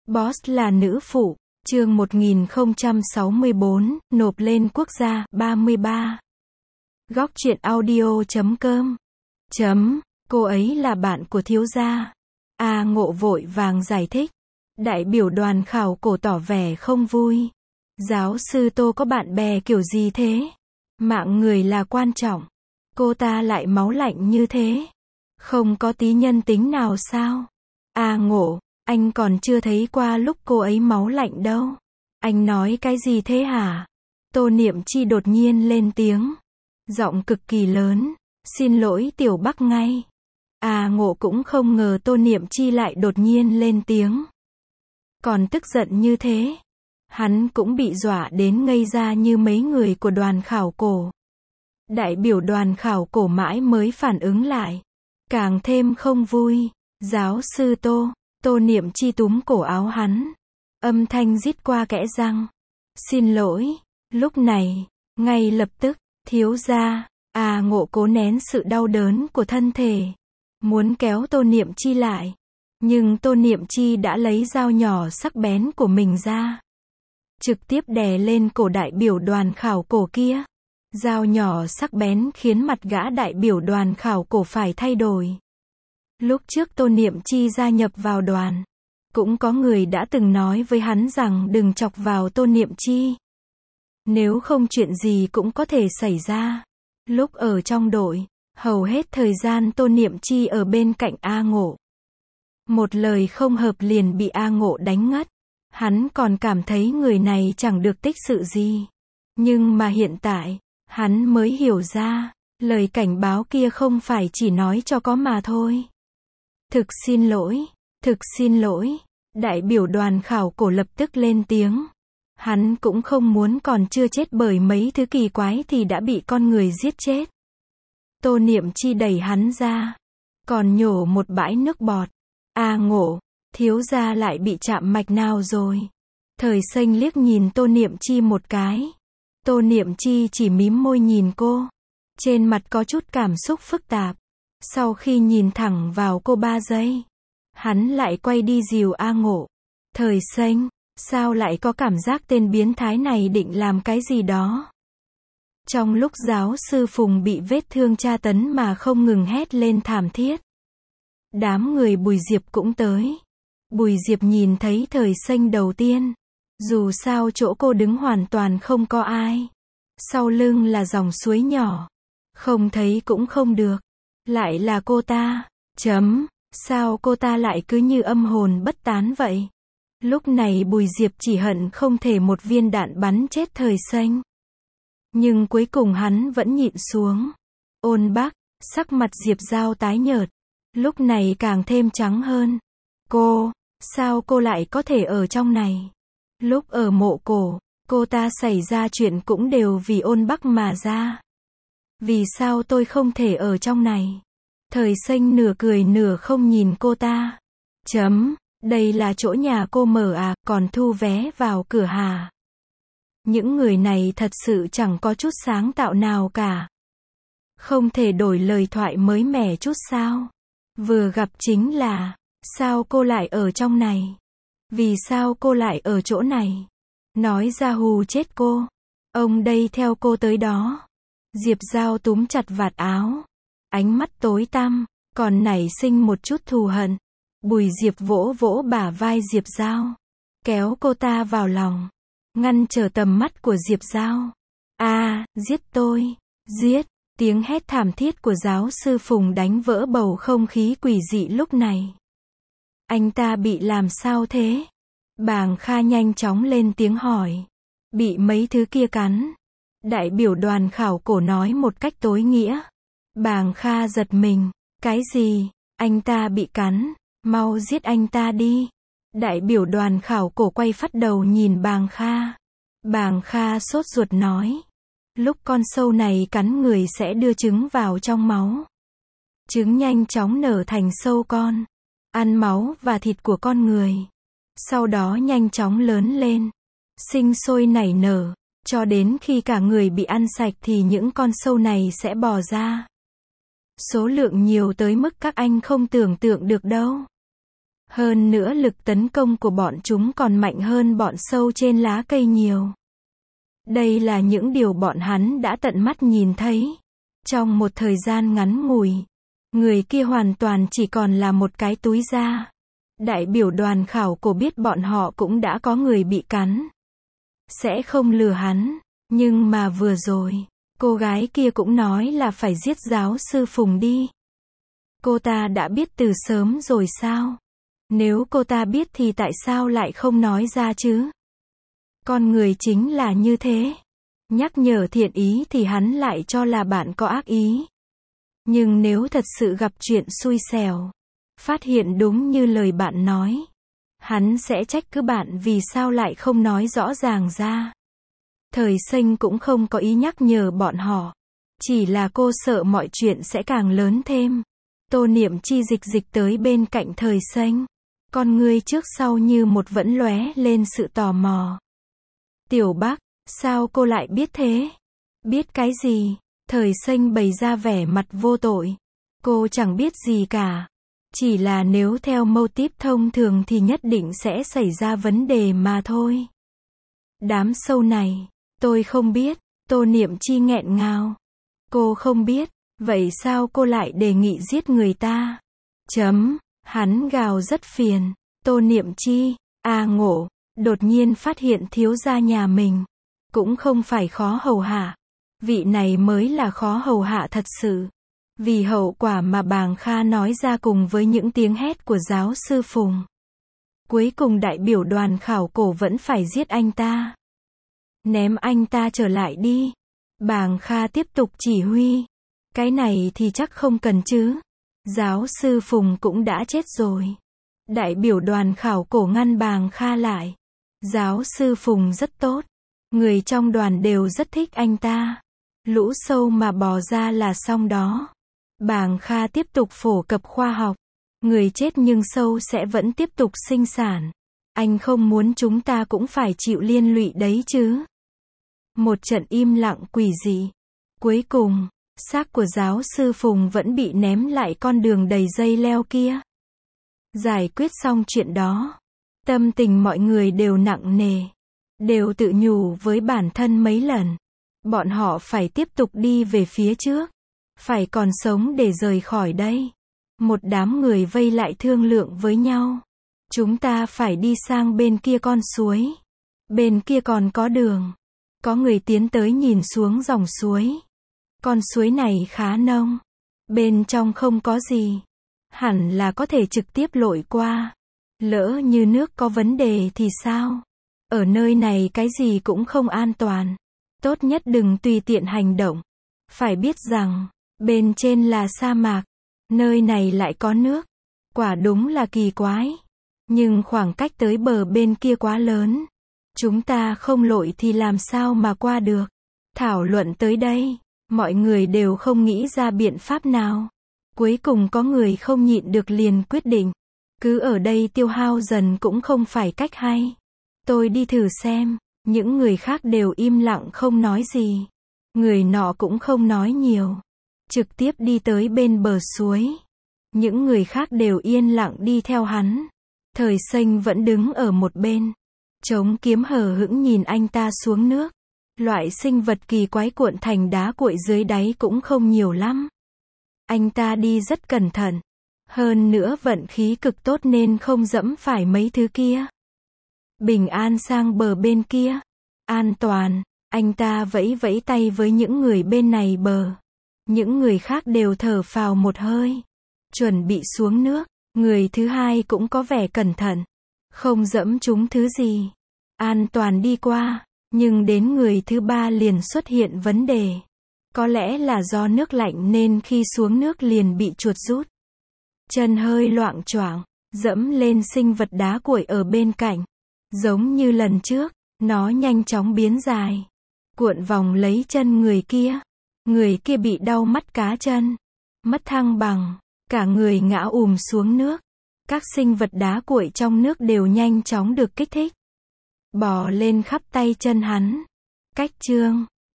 Boss là nữ phụ, chương 1064, nộp lên quốc gia, 33. Góc truyện audio.com. Cô ấy là bạn của thiếu gia. A Ngộ vội vàng giải thích. Đại biểu đoàn khảo cổ tỏ vẻ không vui. Giáo sư Tô có bạn bè kiểu gì thế? Mạng người là quan trọng. Cô ta lại máu lạnh như thế. Không có tí nhân tính nào sao? A Ngộ, anh còn chưa thấy qua lúc cô ấy máu lạnh đâu. Anh nói cái gì thế hả? Tô Niệm Chi đột nhiên lên tiếng. Giọng cực kỳ lớn. Xin lỗi Tiểu Bắc ngay. A Ngộ cũng không ngờ Tô Niệm Chi lại đột nhiên lên tiếng. Còn tức giận như thế. Hắn cũng bị dọa đến ngây ra như mấy người của đoàn khảo cổ. Đại biểu đoàn khảo cổ mãi mới phản ứng lại. Càng thêm không vui. Giáo sư Tô. Tô Niệm Chi túm cổ áo hắn. Âm thanh rít qua kẽ răng. Xin lỗi. Lúc này, ngay lập tức, thiếu gia. A Ngộ cố nén sự đau đớn của thân thể. Muốn kéo Tô Niệm Chi lại. Nhưng Tô Niệm Chi đã lấy dao nhỏ sắc bén của mình ra. Trực tiếp đè lên cổ đại biểu đoàn khảo cổ kia. Dao nhỏ sắc bén khiến mặt gã đại biểu đoàn khảo cổ phải thay đổi. Lúc trước Tô Niệm Chi gia nhập vào đoàn, cũng có người đã từng nói với hắn rằng đừng chọc vào Tô Niệm Chi. Nếu không chuyện gì cũng có thể xảy ra. Lúc ở trong đội, hầu hết thời gian Tô Niệm Chi ở bên cạnh A Ngộ. Một lời không hợp liền bị A Ngộ đánh ngất. Hắn còn cảm thấy người này chẳng được tích sự gì. Nhưng mà hiện tại, hắn mới hiểu ra, lời cảnh báo kia không phải chỉ nói cho có mà thôi. Thực xin lỗi, thực xin lỗi. Đại biểu đoàn khảo cổ lập tức lên tiếng. Hắn cũng không muốn còn chưa chết bởi mấy thứ kỳ quái thì đã bị con người giết chết. Tô Niệm Chi đẩy hắn ra, còn nhổ một bãi nước bọt. A Ngộ, thiếu gia lại bị chạm mạch nào rồi? Thời Xanh liếc nhìn Tô Niệm Chi một cái. Tô Niệm Chi chỉ mím môi nhìn cô. Trên mặt có chút cảm xúc phức tạp. Sau khi nhìn thẳng vào cô 3 giây, hắn lại quay đi dìu A Ngộ. Thời Xanh, sao lại có cảm giác tên biến thái này định làm cái gì đó? Trong lúc giáo sư Phùng bị vết thương tra tấn mà không ngừng hét lên thảm thiết. Đám người Bùi Diệp cũng tới. Bùi Diệp nhìn thấy Thời Xanh đầu tiên. Dù sao chỗ cô đứng hoàn toàn không có ai. Sau lưng là dòng suối nhỏ. Không thấy cũng không được. Lại là cô ta. Sao cô ta lại cứ như âm hồn bất tán vậy? Lúc này Bùi Diệp chỉ hận không thể một viên đạn bắn chết Thời Xanh. Nhưng cuối cùng hắn vẫn nhịn xuống. Ôn Bắc, sắc mặt Diệp Giao tái nhợt. Lúc này càng thêm trắng hơn. Sao cô lại có thể ở trong này? Lúc ở mộ cổ, cô ta xảy ra chuyện cũng đều vì Ôn Bắc mà ra. Vì sao tôi không thể ở trong này? Thời Xanh nửa cười nửa không nhìn cô ta. Đây là chỗ nhà cô mở à, còn thu vé vào cửa hà. Những người này thật sự chẳng có chút sáng tạo nào cả. Không thể đổi lời thoại mới mẻ chút sao? Vừa gặp chính là, sao cô lại ở trong này? Vì sao cô lại ở chỗ này? Nói ra hù chết cô. Ông đây theo cô tới đó. Diệp Giao túm chặt vạt áo. Ánh mắt tối tăm, còn nảy sinh một chút thù hận. Bùi Diệp vỗ vỗ bả vai Diệp Giao. Kéo cô ta vào lòng. Ngăn trở tầm mắt của Diệp Giao. Giết tôi. Giết. Tiếng hét thảm thiết của giáo sư Phùng đánh vỡ bầu không khí quỷ dị lúc này. Anh ta bị làm sao thế? Bàng Kha nhanh chóng lên tiếng hỏi. Bị mấy thứ kia cắn. Đại biểu đoàn khảo cổ nói một cách tối nghĩa. Bàng Kha giật mình. Cái gì? Anh ta bị cắn. Mau giết anh ta đi. Đại biểu đoàn khảo cổ quay phát đầu nhìn Bàng Kha. Bàng Kha sốt ruột nói. Lúc con sâu này cắn người sẽ đưa trứng vào trong máu. Trứng nhanh chóng nở thành sâu con. Ăn máu và thịt của con người. Sau đó nhanh chóng lớn lên. Sinh sôi nảy nở. Cho đến khi cả người bị ăn sạch thì những con sâu này sẽ bò ra. Số lượng nhiều tới mức các anh không tưởng tượng được đâu. Hơn nữa lực tấn công của bọn chúng còn mạnh hơn bọn sâu trên lá cây nhiều. Đây là những điều bọn hắn đã tận mắt nhìn thấy. Trong một thời gian ngắn ngủi, người kia hoàn toàn chỉ còn là một cái túi da. Đại biểu đoàn khảo cổ biết bọn họ cũng đã có người bị cắn. Sẽ không lừa hắn, nhưng mà vừa rồi, cô gái kia cũng nói là phải giết giáo sư Phùng đi. Cô ta đã biết từ sớm rồi sao? Nếu cô ta biết thì tại sao lại không nói ra chứ? Con người chính là như thế. Nhắc nhở thiện ý thì hắn lại cho là bạn có ác ý. Nhưng nếu thật sự gặp chuyện xui xẻo, phát hiện đúng như lời bạn nói, hắn sẽ trách cứ bạn vì sao lại không nói rõ ràng ra. Thời Xanh cũng không có ý nhắc nhở bọn họ. Chỉ là cô sợ mọi chuyện sẽ càng lớn thêm. Tô Niệm Chi dịch tới bên cạnh Thời Xanh. Con ngươi trước sau như một vẫn lóe lên sự tò mò. Tiểu Bắc, sao cô lại biết thế? Biết cái gì? Thời Xanh bày ra vẻ mặt vô tội. Cô chẳng biết gì cả. Chỉ là nếu theo mô típ thông thường thì nhất định sẽ xảy ra vấn đề mà thôi. Đám sâu này, tôi không biết. Tô Niệm Chi nghẹn ngào. Cô không biết, vậy sao cô lại đề nghị giết người ta? Hắn gào rất phiền. Tô Niệm Chi, ngộ, đột nhiên phát hiện thiếu gia nhà mình. Cũng không phải khó hầu hạ. Vị này mới là khó hầu hạ thật sự. Vì hậu quả mà Bàng Kha nói ra cùng với những tiếng hét của giáo sư Phùng. Cuối cùng đại biểu đoàn khảo cổ vẫn phải giết anh ta. Ném anh ta trở lại đi. Bàng Kha tiếp tục chỉ huy. Cái này thì chắc không cần chứ. Giáo sư Phùng cũng đã chết rồi. Đại biểu đoàn khảo cổ ngăn Bàng Kha lại. Giáo sư Phùng rất tốt. Người trong đoàn đều rất thích anh ta. Lũ sâu mà bò ra là xong đó. Bàng Kha tiếp tục phổ cập khoa học. Người chết nhưng sâu sẽ vẫn tiếp tục sinh sản. Anh không muốn chúng ta cũng phải chịu liên lụy đấy chứ. Một trận im lặng quỷ dị. Cuối cùng, xác của giáo sư Phùng vẫn bị ném lại con đường đầy dây leo kia. Giải quyết xong chuyện đó, tâm tình mọi người đều nặng nề. Đều tự nhủ với bản thân mấy lần. Bọn họ phải tiếp tục đi về phía trước. Phải còn sống để rời khỏi đây. Một đám người vây lại thương lượng với nhau. Chúng ta phải đi sang bên kia con suối. Bên kia còn có đường. Có người tiến tới nhìn xuống dòng suối. Con suối này khá nông. Bên trong không có gì. Hẳn là có thể trực tiếp lội qua. Lỡ như nước có vấn đề thì sao? Ở nơi này cái gì cũng không an toàn. Tốt nhất đừng tùy tiện hành động. Phải biết rằng, bên trên là sa mạc. Nơi này lại có nước. Quả đúng là kỳ quái. Nhưng khoảng cách tới bờ bên kia quá lớn. Chúng ta không lội thì làm sao mà qua được. Thảo luận tới đây, mọi người đều không nghĩ ra biện pháp nào. Cuối cùng có người không nhịn được liền quyết định. Cứ ở đây tiêu hao dần cũng không phải cách hay. Tôi đi thử xem. Những người khác đều im lặng không nói gì. Người nọ cũng không nói nhiều. Trực tiếp đi tới bên bờ suối. Những người khác đều yên lặng đi theo hắn. Thời Xanh vẫn đứng ở một bên. Chống kiếm hờ hững nhìn anh ta xuống nước. Loại sinh vật kỳ quái cuộn thành đá cuội dưới đáy cũng không nhiều lắm. Anh ta đi rất cẩn thận. Hơn nữa vận khí cực tốt nên không dẫm phải mấy thứ kia. Bình an sang bờ bên kia. An toàn. Anh ta vẫy vẫy tay với những người bên này bờ. Những người khác đều thở phào một hơi. Chuẩn bị xuống nước. Người thứ hai cũng có vẻ cẩn thận. Không dẫm trúng thứ gì. An toàn đi qua. Nhưng đến người thứ ba liền xuất hiện vấn đề. Có lẽ là do nước lạnh nên khi xuống nước liền bị chuột rút. Chân hơi loạng choạng, dẫm lên sinh vật đá cuội ở bên cạnh. Giống như lần trước, nó nhanh chóng biến dài. Cuộn vòng lấy chân người kia. Người kia bị đau mắt cá chân. Mất thăng bằng. Cả người ngã xuống nước. Các sinh vật đá cuội trong nước đều nhanh chóng được kích thích. Bò lên khắp tay chân hắn. Cách chương